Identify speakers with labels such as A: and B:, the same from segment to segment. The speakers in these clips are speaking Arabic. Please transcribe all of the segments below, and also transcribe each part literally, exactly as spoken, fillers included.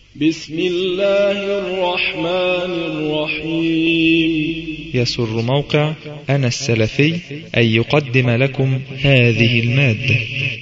A: بسم الله الرحمن الرحيم.
B: يسر موقع أنا السلفي أن يقدم لكم هذه المادة.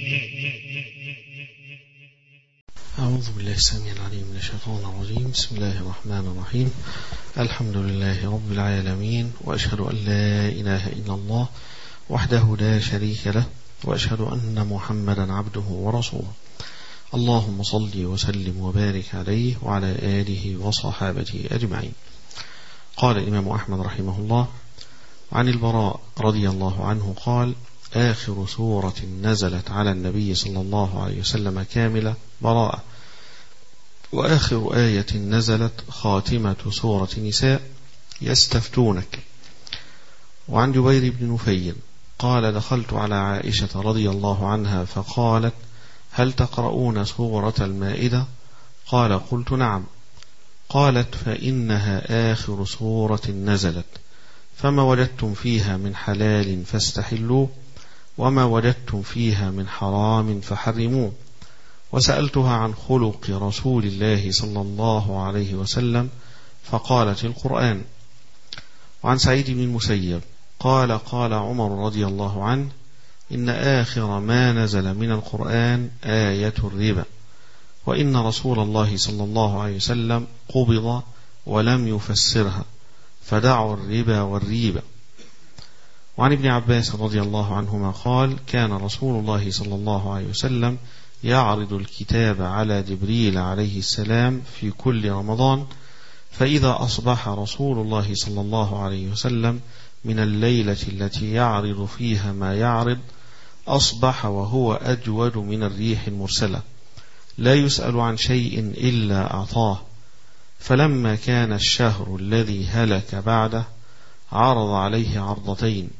C: أعوذ بالله السميع العليم من الشيطان الرجيم. بسم الله الرحمن الرحيم. الحمد لله رب العالمين، وأشهد أن لا إله إلا الله وحده لا شريك له، وأشهد أن محمدا عبده ورسوله. اللهم صل وسلم وبارك عليه وعلى آله وصحابته أجمعين. قال الإمام أحمد رحمه الله عن البراء رضي الله عنه قال: آخر سورة نزلت على النبي صلى الله عليه وسلم كاملة براءة، وآخر آية نزلت خاتمة سورة نساء يستفتونك. وعن جبير بن نفير قال: دخلت على عائشة رضي الله عنها فقالت: هل تقرؤون سورة المائدة؟ قال: قلت: نعم. قالت: فإنها آخر سورة نزلت، فما وجدتم فيها من حلال فاستحلوه، وما وجدتم فيها من حرام فحرموه. وسألتها عن خلق رسول الله صلى الله عليه وسلم فقالت: القرآن. وعن سعيد بن المسيب قال: قال عمر رضي الله عنه: إن آخر ما نزل من القرآن آية الربا، وإن رسول الله صلى الله عليه وسلم قبض ولم يفسرها، فدعوا الربا والريبة. وعن ابن عباس رضي الله عنهما قال: كان رسول الله صلى الله عليه وسلم يعرض الكتاب على جبريل عليه السلام في كل رمضان، فإذا أصبح رسول الله صلى الله عليه وسلم من الليلة التي يعرض فيها ما يعرض أصبح وهو أجود من الريح المرسلة، لا يسأل عن شيء إلا أعطاه. فلما كان الشهر الذي هلك بعده عرض عليه عرضتين.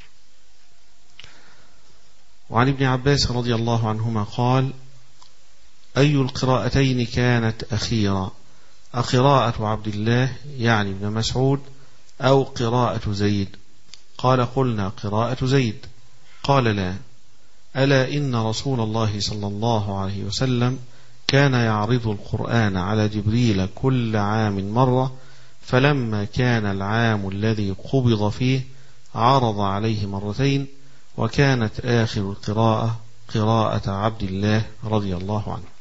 C: وعن ابن عباس رضي الله عنهما قال: أي القراءتين كانت أخيرا، أقراءة عبد الله يعني ابن مسعود أو قراءة زيد؟ قال: قلنا قراءة زيد. قال: لا، ألا إن رسول الله صلى الله عليه وسلم كان يعرض القرآن على جبريل كل عام مرة، فلما كان العام الذي قبض فيه عرض عليه مرتين، وكانت آخر القراءة قراءة عبد الله رضي الله عنه.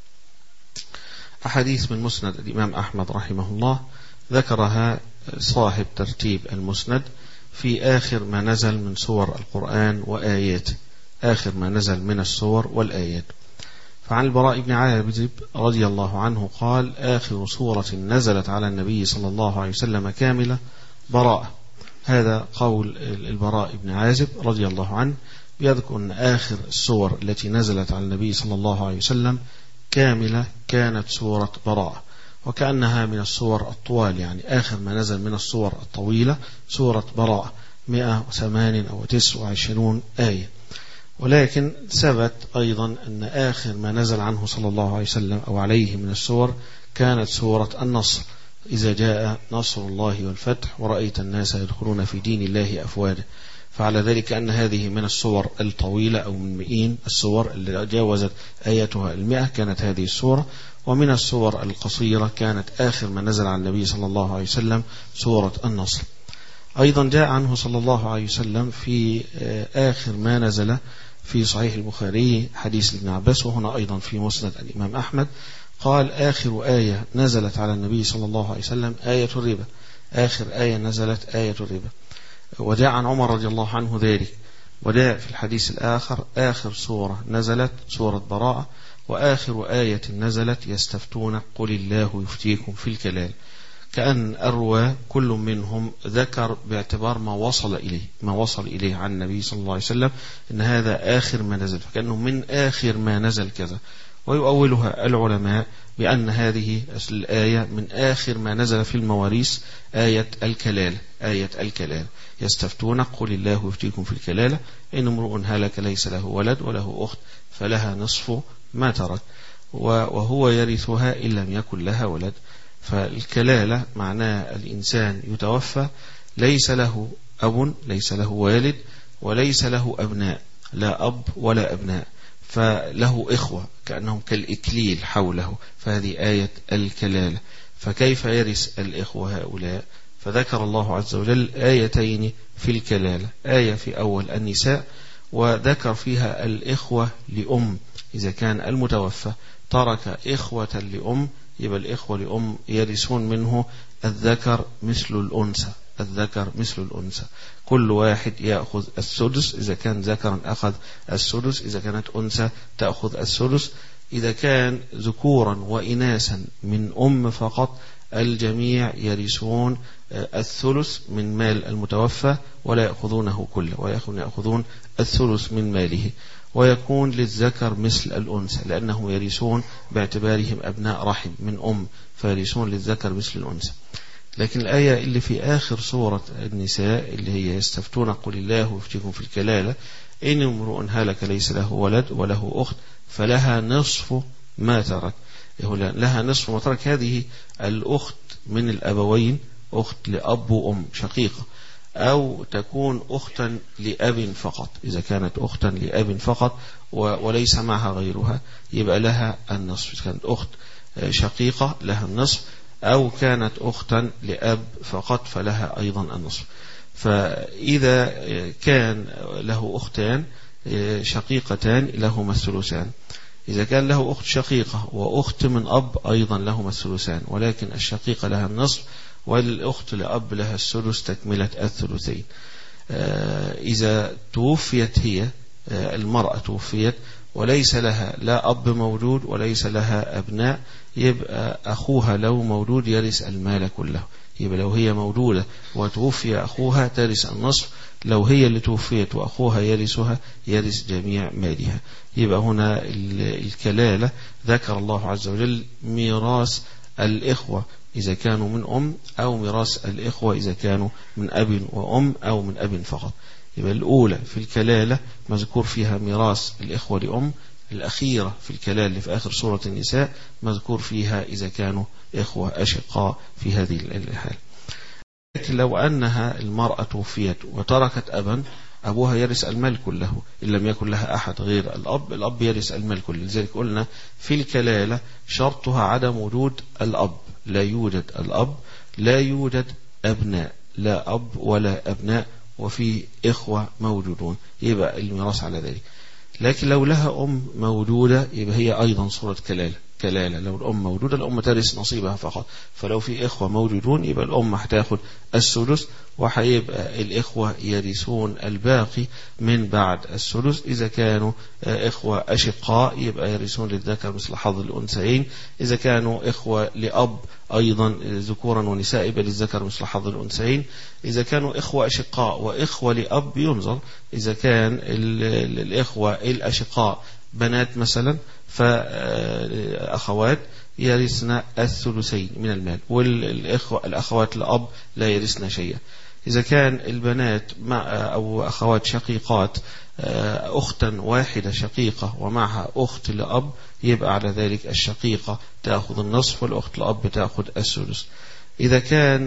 C: أحاديث من مسند الإمام أحمد رحمه الله ذكرها صاحب ترتيب المسند في آخر ما نزل من سور القرآن وآياته، آخر ما نزل من السور والآيات. فعن البراء بن عازب رضي الله عنه قال: آخر سورة نزلت على النبي صلى الله عليه وسلم كاملة براءة. هذا قول البراء بن عازب رضي الله عنه، يذكر أن آخر السور التي نزلت على النبي صلى الله عليه وسلم كاملة كانت سورة براءة، وكأنها من السور الطوال، يعني آخر ما نزل من السور الطويلة سورة براءة مئة وثمان أو تسع وعشرون آية. ولكن ثبت أيضا أن آخر ما نزل عنه صلى الله عليه وسلم أو عليه من السور كانت سورة النصر: إذا جاء نصر الله والفتح ورأيت الناس يدخلون في دين الله أفواجا. فعلى ذلك أن هذه من السور الطويلة أو من مئين السور اللي جاوزت آياتها المئة كانت هذه السورة. ومن السور القصيرة كانت آخر ما نزل على النبي صلى الله عليه وسلم سورة النصر. أيضا جاء عنه صلى الله عليه وسلم في آخر ما نزل في صحيح البخاري حديث ابن عباس، وهنا أيضا في مسند الإمام أحمد، قال: آخر آية نزلت على النبي صلى الله عليه وسلم آية الربا، آخر آية نزلت آية الربا. وجاء عن عمر رضي الله عنه ذلك. وجاء في الحديث الآخر: آخر سورة نزلت سورة براءة، وآخر آية نزلت يستفتون قل الله يفتيكم في الكلال. كأن أروى كل منهم ذكر باعتبار ما وصل إليه ما وصل إليه عن النبي صلى الله عليه وسلم إن هذا آخر ما نزل، فكأنه من آخر ما نزل كذا. ويؤولها العلماء بأن هذه الآية من آخر ما نزل في المواريث آية الكلال، آية الكلال يستفتون قل الله يفتيكم في الكلالة إن امرؤ هلك ليس له ولد وله أخت فلها نصف ما ترك وهو يرثها إن لم يكن لها ولد. فالكلالة معناه الإنسان يتوفى ليس له أب، ليس له والد، وليس له أبناء، لا أب ولا أبناء، فله إخوة كأنهم كالإكليل حوله، فهذه آية الكلالة. فكيف يرث الإخوة هؤلاء؟ فذكر الله عز وجل آيتين في الكلالة، آية في أول النساء وذكر فيها الإخوة لأم، إذا كان المتوفى ترك إخوة لأم يبقى الإخوة لأم يرثون منه الذكر مثل الأنثى، الذكر مثل الأنثى، كل واحد يأخذ السدس، إذا كان ذكرا أخذ السدس، إذا كانت أنثى تأخذ السدس. إذا كان ذكورا وإناثا من أم فقط الجميع يرثون الثلث من مال المتوفى ولا يأخذونه كله، ويأخذون الثلث من ماله، ويكون للذكر مثل الأنثى لأنه يرثون باعتبارهم أبناء رحم من أم، فيرثون للذكر مثل الأنثى. لكن الآية اللي في آخر سورة النساء اللي هي يستفتون قل الله يفتيكم في الكلالة إن امرؤ هلك ليس له ولد وله أخت فلها نصف ما ترك، لها نصف ما ترك. هذه الأخت من الأبوين، أخت لأب وأم شقيقة، أو تكون أختا لأب فقط. إذا كانت أختا لأب فقط وليس معها غيرها يبقى لها النصف، إذا كانت أخت شقيقة لها النصف، أو كانت أختا لأب فقط فلها أيضا النصف. فإذا كان له أختان شقيقتان لهما الثلثان، إذا كان له أخت شقيقة وأخت من أب أيضا لهما الثلثان، ولكن الشقيقة لها النصف والأخت لأب لها الثلث تكملة الثلثين. إذا توفيت هي المرأة توفيت وليس لها لا أب موجود وليس لها أبناء، يبقى أخوها لو موجود يرث المال كله. يبقى لو هي موجودة وتوفي أخوها ترث النصف، لو هي اللي توفيت وأخوها يرثها يرث جميع مالها. يبقى هنا الكلالة ذكر الله عز وجل ميراث الإخوة إذا كانوا من أم، أو ميراث الإخوة إذا كانوا من أب وأم أو من أب فقط. يبقى الأولى في الكلالة مذكور فيها ميراث الإخوة لأم، الأخيرة في الكلالة في آخر سورة النساء مذكور فيها إذا كانوا إخوة أشقاء في هذه الحال. لكن لو أنها المرأة توفيت وتركت أبا، أبوها يرث المال كله إن لم يكن لها أحد غير الأب، الأب يرث المال كله. لذلك قلنا في الكلالة شرطها عدم وجود الأب، لا يوجد الأب، لا يوجد أبناء، لا أب ولا أبناء، وفي إخوة موجودون، يبقى الميراث على ذلك. لكن لو لها أم موجودة يبقى هي أيضا صورة كلالة. كلالة لو الأم موجودة الأم ترث نصيبها فقط، فلو في إخوة موجودون يبقى الأم هتاخد السدس، وهيبقى الإخوة يرثون الباقي من بعد السدس. إذا كانوا إخوة أشقاء يبقى يرثون للذكر مثل حظ الأنثيين، إذا كانوا إخوة لأب أيضا ذكورا ونساء يبقى للذكر مثل حظ الأنثيين. إذا كانوا إخوة أشقاء وإخوة لأب ينظر، إذا كان الإخوة الأشقاء بنات مثلا فأخوات يرثن الثلثين من المال، والإخوة الأخوات الأب لا يرثن شيئا. إذا كان البنات مع أو أخوات شقيقات أختا واحدة شقيقة ومعها أخت لأب يبقى على ذلك الشقيقة تأخذ النصف والأخت لأب تأخذ الثلث. إذا كان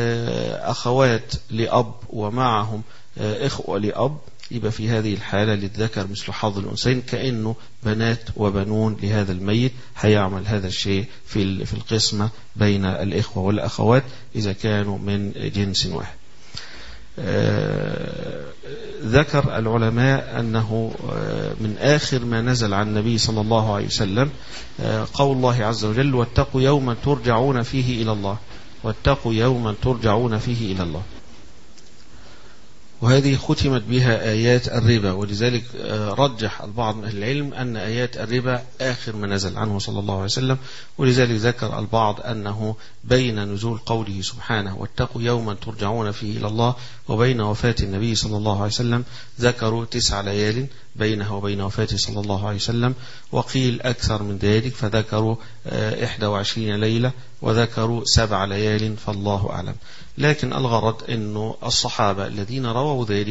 C: أخوات لأب ومعهم إخوة لأب يبقى في هذه الحالة للذكر مثل حظ الأنثيين، كأنه بنات وبنون لهذا الميت، هيعمل هذا الشيء في في القسمة بين الإخوة والأخوات إذا كانوا من جنس واحد. ذكر العلماء أنه من آخر ما نزل عن النبي صلى الله عليه وسلم قول الله عز وجل واتقوا يوما ترجعون فيه إلى الله، واتقوا يوما ترجعون فيه إلى الله. وهذه ختمت بها آيات الربا، ولذلك رجح البعض من أهل العلم أن آيات الربا آخر ما نزل عنه صلى الله عليه وسلم، ولذلك ذكر البعض أنه بين نزول قوله سبحانه واتقوا يوما ترجعون فيه إلى الله وبين وفاة النبي صلى الله عليه وسلم ذكروا تسع ليال بينها وبين وفاته صلى الله عليه وسلم، وقيل أكثر من ذلك فذكروا إحدى وعشرين ليلة وذكروا سبع ليال فالله أعلم. لكن الغرض أنه الصحابة الذين رووا ذلك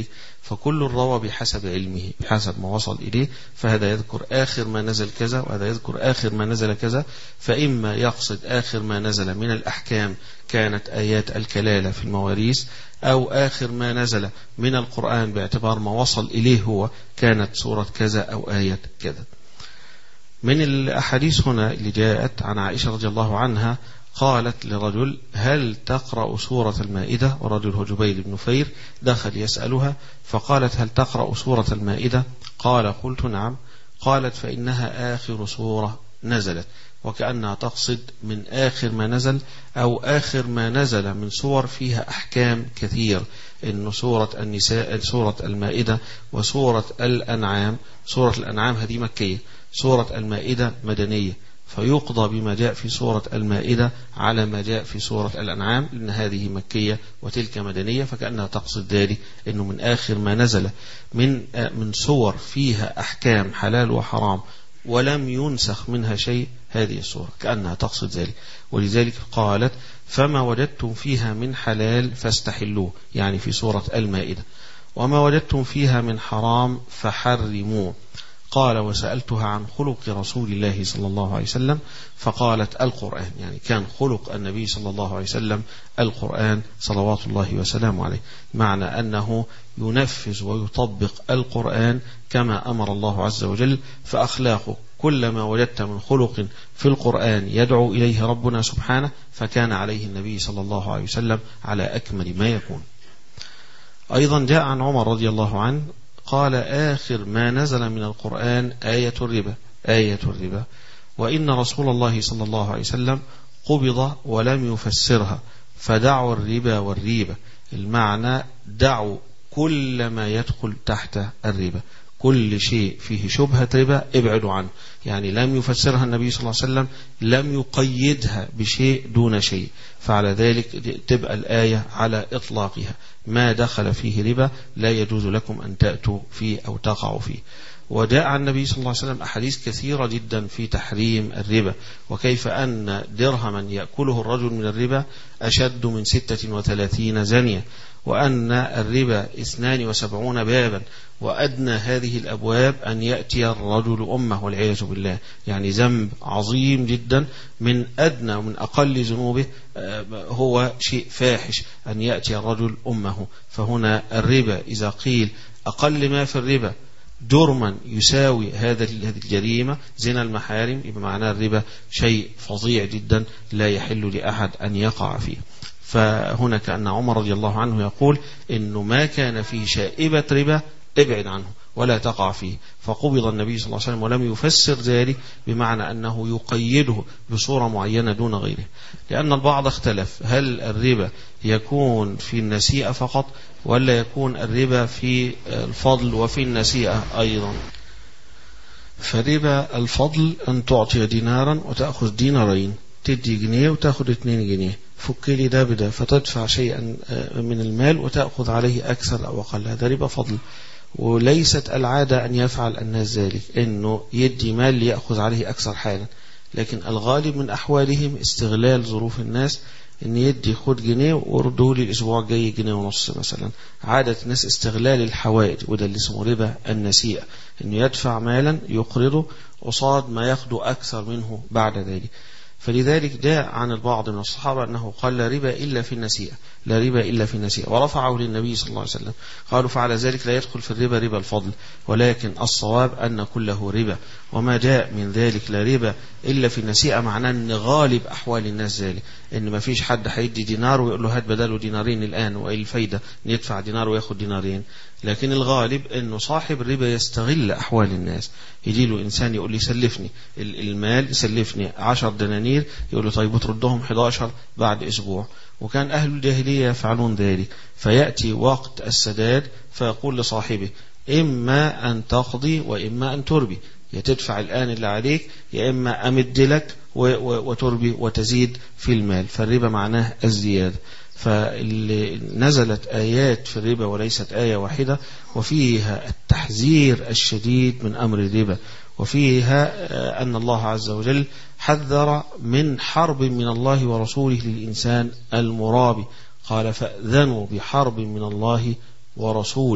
C: فكل روى بحسب علمه بحسب ما وصل إليه، فهذا يذكر آخر ما نزل كذا وهذا يذكر آخر ما نزل كذا. فإما يقصد آخر ما نزل من الأحكام كانت آيات الكلالة في المواريث، أو آخر ما نزل من القرآن باعتبار ما وصل إليه هو كانت سورة كذا أو آية كذا. من الأحاديث هنا اللي جاءت عن عائشة رضي الله عنها قالت لرجل: هل تقرأ سورة المائدة؟ ورجل هو جبير بن نفير دخل يسألها فقالت: هل تقرأ سورة المائدة؟ قال: قلت نعم. قالت: فإنها آخر سورة نزلت، وكأنها تقصد من آخر ما نزل أو آخر ما نزل من سور فيها أحكام كثير، إن سورة النساء سورة المائدة وسورة الأنعام. سورة الأنعام هذه مكية، سورة المائدة مدنية، فيقضى بما جاء في سورة المائدة على ما جاء في سورة الأنعام، لأن هذه مكية وتلك مدنية، فكأنها تقصد ذلك أنه من آخر ما نزل من من سور فيها أحكام حلال وحرام ولم ينسخ منها شيء هذه السورة، كأنها تقصد ذلك. ولذلك قالت: فما وجدتم فيها من حلال فاستحلوه، يعني في سورة المائدة، وما وجدتم فيها من حرام فحرموه. قال: وسألتها عن خلق رسول الله صلى الله عليه وسلم فقالت: القرآن، يعني كان خلق النبي صلى الله عليه وسلم القرآن صلوات الله وسلامه عليه، معنى أنه ينفذ ويطبق القرآن كما أمر الله عز وجل. فأخلاقه كلما وجدت من خلق في القرآن يدعو إليه ربنا سبحانه فكان عليه النبي صلى الله عليه وسلم على أكمل ما يكون. أيضا جاء عن عمر رضي الله عنه قال: آخر ما نزل من القرآن آية الربا آية الربا وإن رسول الله صلى الله عليه وسلم قبض ولم يفسرها فدعوا الربا والريبة. المعنى دعوا كل ما يدخل تحت الربا، كل شيء فيه شبهة ربا ابعدوا عنه، يعني لم يفسرها النبي صلى الله عليه وسلم، لم يقيدها بشيء دون شيء، فعلى ذلك تبقى الآية على إطلاقها، ما دخل فيه ربا لا يجوز لكم أن تأتوا فيه أو تقعوا فيه. وجاء عن النبي صلى الله عليه وسلم أحاديث كثيرة جدا في تحريم الربا، وكيف أن درهما يأكله الرجل من الربا أشد من ستة وثلاثين زانية، وأن الربا اثنان وسبعون بابا، وأدنى هذه الأبواب أن يأتي الرجل أمه والعياذ بالله، يعني ذنب عظيم جدا، من أدنى ومن أقل ذنوبه هو شيء فاحش أن يأتي الرجل أمه. فهنا الربا إذا قيل أقل ما في الربا جرما يساوي هذا هذه الجريمة زنا المحارم، يبقى معناه الربا شيء فظيع جدا لا يحل لأحد أن يقع فيه. فهنا كأن عمر رضي الله عنه يقول إنه ما كان فيه شائبة ربا ابعد عنه ولا تقع فيه. فقبض النبي صلى الله عليه وسلم ولم يفسر ذلك بمعنى أنه يقيده بصورة معينة دون غيره، لأن البعض اختلف هل الربا يكون في النسيئة فقط ولا يكون الربا في الفضل وفي النسيئة أيضا. فربا الفضل أن تعطي دينارا وتأخذ دينارين، تدي جنيه وتأخذ اثنين جنيه، فك لي ده بده، فتدفع شيئا من المال وتأخذ عليه أكثر أو أقل، هذا ربا فضل. وليست العادة أن يفعل الناس ذلك، إنه يدي مال ليأخذ عليه أكثر حالا، لكن الغالب من أحوالهم استغلال ظروف الناس، إن يدي خد جنيه ورده لي الأسبوع الجاي جنيه ونص مثلا. عادة الناس استغلال الحوائج، وده اللي اسمه ربا النسيئة، إنه يدفع مالا يقرضه قصاد ما ياخده أكثر منه بعد ذلك. فلذلك جاء عن البعض من الصحابة أنه قال لا ربا إلا في النسيئة، لا ربا إلا في النسيئة، ورفعه للنبي صلى الله عليه وسلم. قالوا فعلى ذلك لا يدخل في الربا ربا الفضل، ولكن الصواب أن كله ربا، وما جاء من ذلك لا ربا إلا في النسيئة معناه أن غالب أحوال الناس ذلك، إن ما فيش حد هيدي دينار ويقول له هات بداله دينارين الآن، وإيه الفايدة يدفع دينار وياخد دينارين. لكن الغالب أنه صاحب الربا يستغل أحوال الناس، يجي له إنسان يقول لي سلفني المال، يسلفني عشر دنانير، يقول له طيب تردهم حداشر بعد أسبوع. وكان أهل الجاهلية يفعلون ذلك، فيأتي وقت السداد فيقول لصاحبه إما أن تقضي وإما أن تربي، يا تدفع الآن اللي عليك يا إما أمد لك وتربي وتزيد في المال. فالربا معناه الزيادة. فاللي نزلت آيات في الربا وليست آية واحدة، وفيها التحذير الشديد من أمر الربا، وفيها أن الله عز وجل حذر من حرب من الله ورسوله للإنسان المرابي، قال فأذنوا بحرب من الله ورسوله،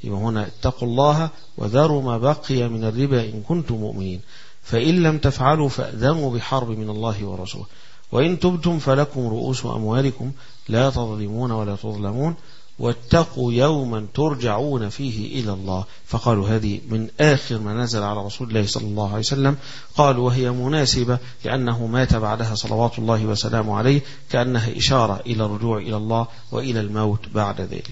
C: يبقى هنا اتقوا الله وذروا ما بقي من الربا إن كنتم مؤمنين، فإن لم تفعلوا فأذنوا بحرب من الله ورسوله، وإن تبتم فلكم رؤوس أموالكم لا تظلمون ولا تظلمون، واتقوا يوما ترجعون فيه إلى الله. فقالوا هذه من آخر ما نزل على رسول الله صلى الله عليه وسلم، قالوا وهي مناسبة لأنه مات بعدها صلوات الله وسلامه عليه، كأنها إشارة إلى الرجوع إلى الله وإلى الموت بعد ذلك.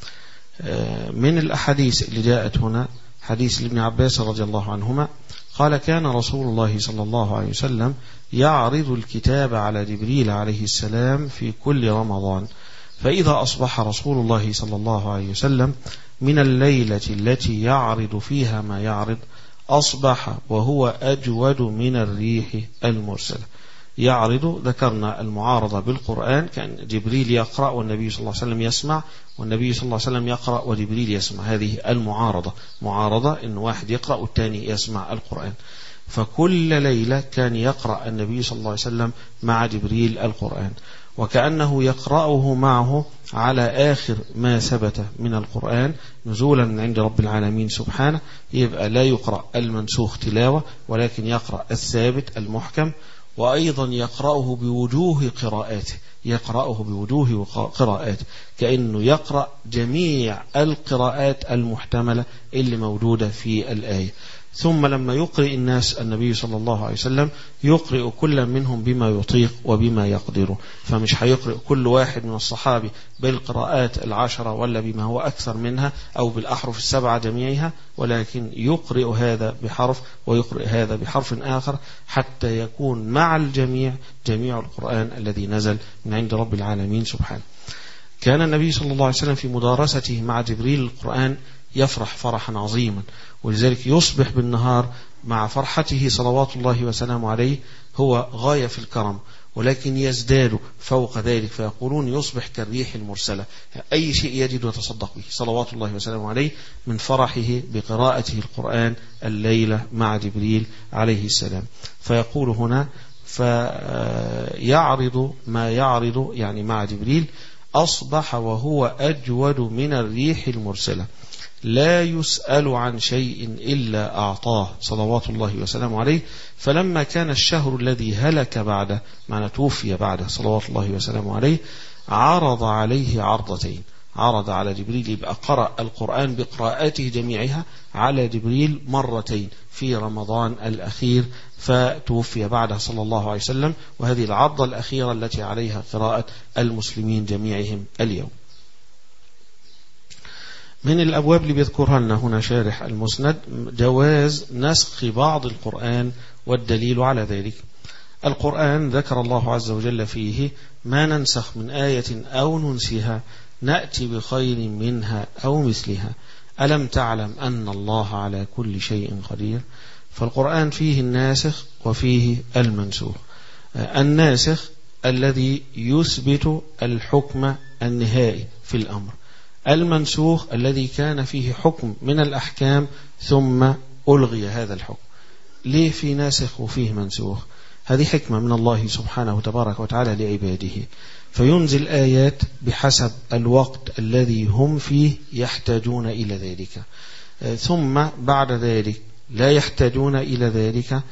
C: من الأحاديث اللي جاءت هنا حديث لابن عباس رضي الله عنهما قال كان رسول الله صلى الله عليه وسلم يعرض الكتاب على جبريل عليه السلام في كل رمضان، فإذا أصبح رسول الله صلى الله عليه وسلم من الليلة التي يعرض فيها ما يعرض أصبح وهو أجود من الريح المرسلة. يعرض ذكرنا المعارضة بالقرآن، كان جبريل يقرأ والنبي صلى الله عليه وسلم يسمع، والنبي صلى الله عليه وسلم يقرأ وجبريل يسمع، هذه المعارضة. معارضة إن واحد يقرأ والثاني يسمع القرآن. فكل ليلة كان يقرأ النبي صلى الله عليه وسلم مع جبريل القرآن، وكأنه يقرأه معه على آخر ما ثبت من القرآن نزولا من عند رب العالمين سبحانه. يبقى لا يقرأ المنسوخ تلاوة، ولكن يقرأ الثابت المحكم، وأيضا يقرأه بوجوه قراءاته، يقرأه بوجوه قراءاته كأنه يقرأ جميع القراءات المحتملة اللي موجودة في الآية. ثم لما يقرئ الناس النبي صلى الله عليه وسلم يقرئ كل منهم بما يطيق وبما يقدر، فمش هيقرئ كل واحد من الصحابي بالقراءات العشرة ولا بما هو أكثر منها أو بالأحرف السبعة جميعها، ولكن يقرئ هذا بحرف ويقرئ هذا بحرف آخر حتى يكون مع الجميع جميع القرآن الذي نزل من عند رب العالمين سبحانه. كان النبي صلى الله عليه وسلم في مدارسته مع جبريل القرآن يفرح فرحا عظيما، ولذلك يصبح بالنهار مع فرحته صلوات الله وسلامه عليه هو غاية في الكرم، ولكن يزداد فوق ذلك فيقولون يصبح كالريح المرسلة، أي شيء يجد وتصدق به صلوات الله وسلامه عليه من فرحه بقراءته القرآن الليلة مع جبريل عليه السلام. فيقول هنا فيعرض ما يعرض يعني مع جبريل أصبح وهو أجود من الريح المرسلة، لا يسأل عن شيء إلا أعطاه صلوات الله وسلامه عليه. فلما كان الشهر الذي هلك بعده، معنى توفي بعده صلوات الله وسلامه عليه، عرض عليه عرضتين، عرض على جبريل، يبقى قرأ القرآن بقراءاته جميعها على جبريل مرتين في رمضان الأخير، فتوفي بعده صلى الله عليه وسلم، وهذه العرضة الأخيرة التي عليها قراءة المسلمين جميعهم اليوم. من الأبواب اللي بيذكرها لنا هنا شارح المسند جواز نسخ بعض القرآن، والدليل على ذلك القرآن ذكر الله عز وجل فيه ما ننسخ من آية أو ننسها نأتي بخير منها أو مثلها ألم تعلم أن الله على كل شيء قدير. فالقرآن فيه الناسخ وفيه المنسوخ. الناسخ الذي يثبت الحكم النهائي في الأمر، المنسوخ الذي كان فيه حكم من الأحكام ثم ألغي هذا الحكم. ليه في ناسخ وفيه منسوخ؟ هذه حكمة من الله سبحانه تبارك وتعالى لعباده، فينزل آيات بحسب الوقت الذي هم فيه يحتاجون إلى ذلك، ثم بعد ذلك لا يحتاجون إلى ذلك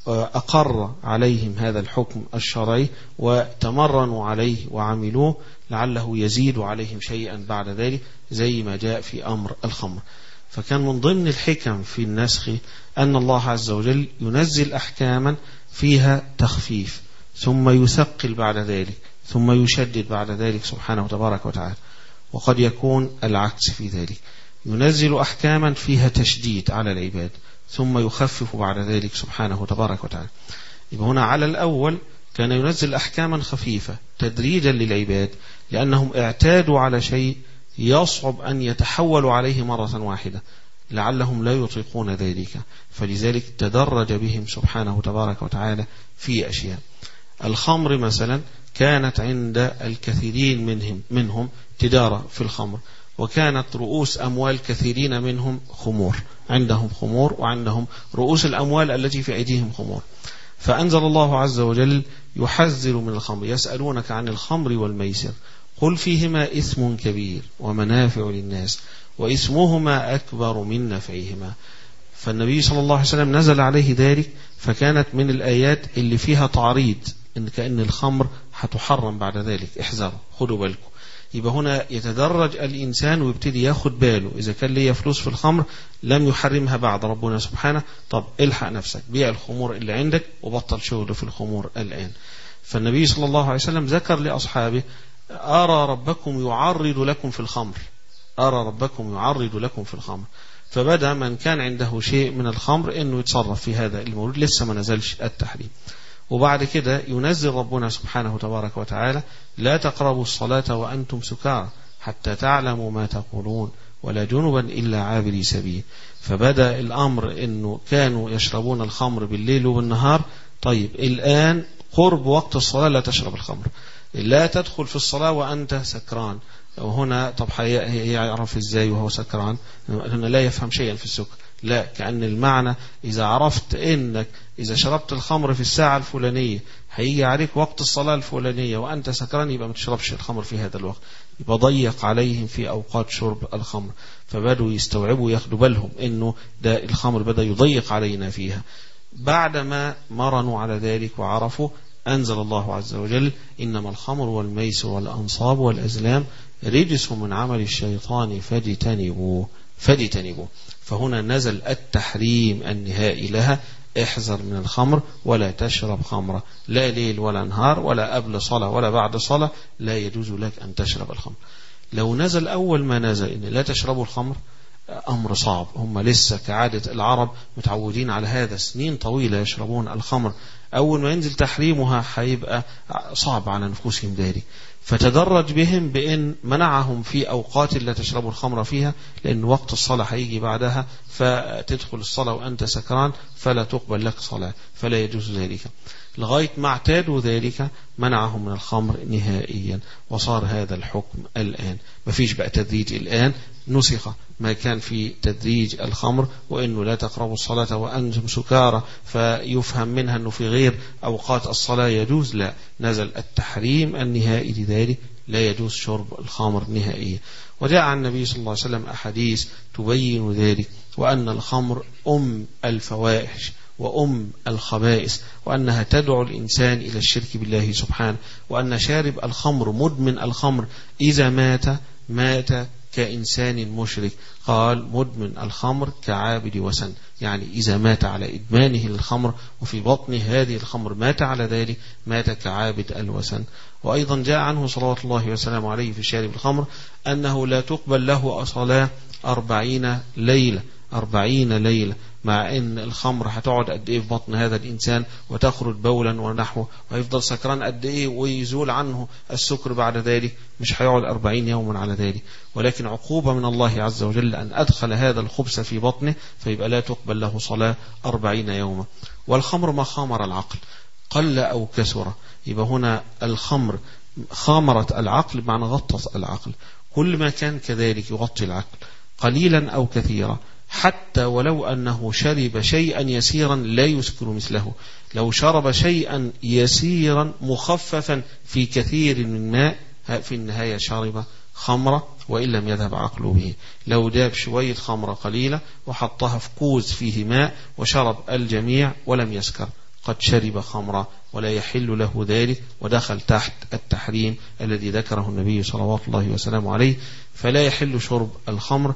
C: أقر عليهم هذا الحكم الشرعي وتمرنوا عليه وعملوه لعله يزيد عليهم شيئا بعد ذلك، زي ما جاء في أمر الخمر. فكان من ضمن الحكم في النسخ أن الله عز وجل ينزل أحكاما فيها تخفيف ثم يثقل بعد ذلك ثم يشدد بعد ذلك سبحانه تبارك وتعالى، وقد يكون العكس في ذلك، ينزل أحكاما فيها تشديد على العباد ثم يخفف بعد ذلك سبحانه تبارك وتعالى. يبقى هنا على الأول كان ينزل أحكاما خفيفة تدريجا للعباد، لأنهم اعتادوا على شيء يصعب أن يتحولوا عليه مرة واحدة، لعلهم لا يطيقون ذلك، فلذلك تدرج بهم سبحانه تبارك وتعالى في أشياء. الخمر مثلا كانت عند الكثيرين منهم منهم تجارة في الخمر، وكانت رؤوس أموال كثيرين منهم خمور، عندهم خمور وعندهم رؤوس الأموال التي في أيديهم خمور. فأنزل الله عز وجل يحذر من الخمر، يسألونك عن الخمر والميسر قل فيهما إثم كبير ومنافع للناس وإثمهما أكبر من نفعهما. فالنبي صلى الله عليه وسلم نزل عليه ذلك، فكانت من الآيات اللي فيها تعريض إن كأن الخمر هتحرم بعد ذلك، احذروا خدوا بالكم. يبقى هنا يتدرج الإنسان ويبتدي ياخد باله، إذا كان ليه فلوس في الخمر لم يحرمها بعد ربنا سبحانه، طب الحق نفسك بيع الخمور اللي عندك وبطل شغل في الخمور الآن. فالنبي صلى الله عليه وسلم ذكر لأصحابه أرى ربكم يعرض لكم في الخمر، أرى ربكم يعرض لكم في الخمر. فبدأ من كان عنده شيء من الخمر إنه يتصرف في هذا المورد، لسه ما نزلش التحريم. وبعد كده ينزل ربنا سبحانه تبارك وتعالى لا تقربوا الصلاة وأنتم سكارى حتى تعلموا ما تقولون ولا جنبا إلا عابري سبيل. فبدأ الأمر إنه كانوا يشربون الخمر بالليل وبالنهار، طيب الآن قرب وقت الصلاة لا تشرب الخمر، لا تدخل في الصلاة وأنت سكران. وهنا طب يعرف إزاي وهو سكران؟ هنا لا يفهم شيئا في السكر، لا، كأن المعنى إذا عرفت إنك إذا شربت الخمر في الساعة الفلانية هيجي عليك وقت الصلاة الفلانية وأنت سكران، يبقى ما تشربش الخمر في هذا الوقت. يبقى ضيق عليهم في أوقات شرب الخمر، فبدوا يستوعبوا ياخدوا بالهم إنه ده الخمر بدأ يضيق علينا فيها. بعدما مرنوا على ذلك وعرفوا أنزل الله عز وجل إنما الخمر والميسر والأنصاب والأزلام رجس من عمل الشيطان فاجتنبوه فاجتنبوه. فهنا نزل التحريم النهائي لها، احذر من الخمر ولا تشرب خمرة، لا ليل ولا نهار ولا قبل صلاة ولا بعد صلاة، لا يجوز لك أن تشرب الخمر. لو نزل أول ما نزل إن لا تشربوا الخمر، أمر صعب، هم لسه كعادة العرب متعودين على هذا سنين طويلة يشربون الخمر، أول ما ينزل تحريمها هيبقى صعب على نفوسهم ذلك. فتدرج بهم بأن منعهم في أوقات لا تشربوا الخمر فيها، لأن وقت الصلاة هيجي بعدها فتدخل الصلاة وأنت سكران فلا تقبل لك صلاة، فلا يجوز ذلك. لغاية ما اعتادوا ذلك منعهم من الخمر نهائيا، وصار هذا الحكم الآن. ما فيش بقى تدريج الآن، نسخ ما كان في تدريج الخمر وإنه لا تقربوا الصلاة وأنتم سكارى فيفهم منها أنه في غير أوقات الصلاة يجوز، لا، نزل التحريم النهائي لذلك، لا يجوز شرب الخمر نهائيا. وجاء عن النبي صلى الله عليه وسلم أحاديث تبين ذلك، وأن الخمر أم الفواحش وأم الخبائث، وأنها تدعو الإنسان إلى الشرك بالله سبحانه، وأن شارب الخمر مدمن الخمر إذا مات مات كإنسان مشرك. قال مدمن الخمر كعابد وثن، يعني إذا مات على إدمانه للخمر وفي بطن هذه الخمر مات على ذلك مات كعابد الوثن. وأيضا جاء عنه صلوات الله وسلامه عليه في شارب الخمر أنه لا تقبل له صلاة أربعين ليلة أربعين ليلة، مع ان الخمر هتقعد قد ايه في بطن هذا الانسان وتخرج بولا ونحوه، ويفضل سكران قد ايه ويزول عنه السكر بعد ذلك، مش هيقعد أربعين يوما على ذلك. ولكن عقوبة من الله عز وجل أن أدخل هذا الخبث في بطنه، فيبقى لا تقبل له صلاة أربعين يوما. والخمر ما خامر العقل قل أو كثر، يبقى هنا الخمر خامرت العقل بمعنى غطت العقل، كل ما كان كذلك يغطي العقل قليلا أو كثيرا، حتى ولو أنه شرب شيئا يسيرا لا يسكر مثله. لو شرب شيئا يسيرا مخففا في كثير من ماء، في النهاية شرب خمرة وإن لم يذهب عقله به. لو داب شوية خمرة قليلة وحطها في كوز فيه ماء وشرب الجميع ولم يسكر، قد شرب خمرة ولا يحل له ذلك، ودخل تحت التحريم الذي ذكره النبي صلوات الله وسلامه عليه. فلا يحل شرب الخمر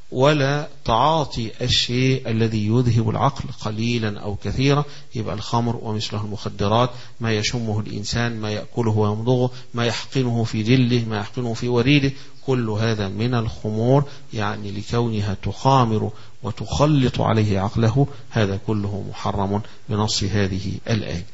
C: ولا تعاطي الشيء الذي يذهب العقل قليلا أو كثيرا. يبقى الخمر ومثله المخدرات، ما يشمه الإنسان، ما يأكله ويمضغه، ما يحقنه في جله، ما يحقنه في وريده، كل هذا من الخمور، يعني لكونها تخامر وتخلط عليه عقله، هذا كله محرم بنص هذه الآية.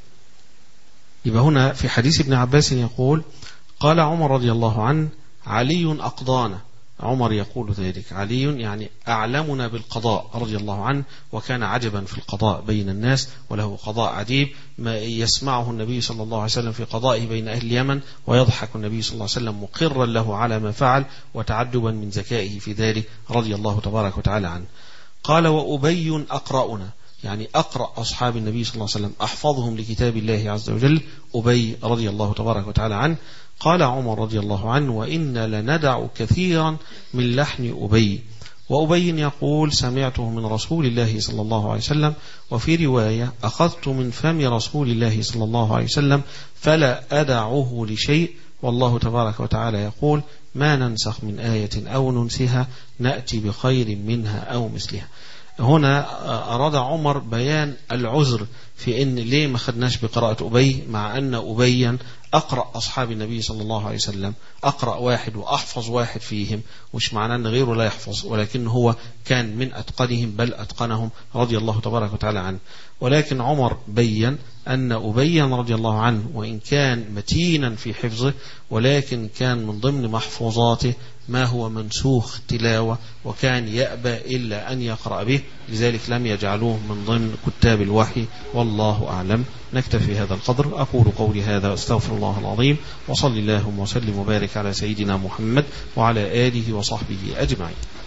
C: يبقى هنا في حديث ابن عباس يقول قال عمر رضي الله عنه علي أقضانا، عمر يقول ذلك، علي يعني أعلمنا بالقضاء رضي الله عنه، وكان عجبا في القضاء بين الناس، وله قضاء عجيب ما يسمعه النبي صلى الله عليه وسلم في قضائه بين أهل اليمن، ويضحك النبي صلى الله عليه وسلم مقرا له على ما فعل وتعجبا من ذكائه في ذلك رضي الله تبارك وتعالى عنه. قال وأبي أقرأنا، يعني أقرأ أصحاب النبي صلى الله عليه وسلم أحفظهم لكتاب الله عز وجل، أبي رضي الله تبارك وتعالى عنه. قال عمر رضي الله عنه وإنا لندع كثيرا من لحن أبي، وأبي يقول سمعته من رسول الله صلى الله عليه وسلم. وفي رواية أخذت من فم رسول الله صلى الله عليه وسلم فلا أدعه لشيء، والله تبارك وتعالى يقول ما ننسخ من آية أو ننسها نأتي بخير منها أو مثلها. هنا أراد عمر بيان العذر في إن ليه ما خدناش بقراءة أبي، مع أن أبيا أقرأ أصحاب النبي صلى الله عليه وسلم، أقرأ واحد وأحفظ واحد فيهم، مش معناه أن غيره لا يحفظ، ولكن هو كان من أتقنهم بل أتقنهم رضي الله تبارك وتعالى عنه. ولكن عمر بيّن أن أبيا رضي الله عنه وإن كان متينا في حفظه ولكن كان من ضمن محفوظاته ما هو منسوخ تلاوة، وكان يأبى إلا أن يقرأ به، لذلك لم يجعلوه من ضمن كتاب الوحي، والله أعلم. نكتفي هذا القدر. أقول قولي هذا أستغفر الله العظيم، وصلي اللهم وسلم وبارك على سيدنا محمد وعلى آله وصحبه أجمعين.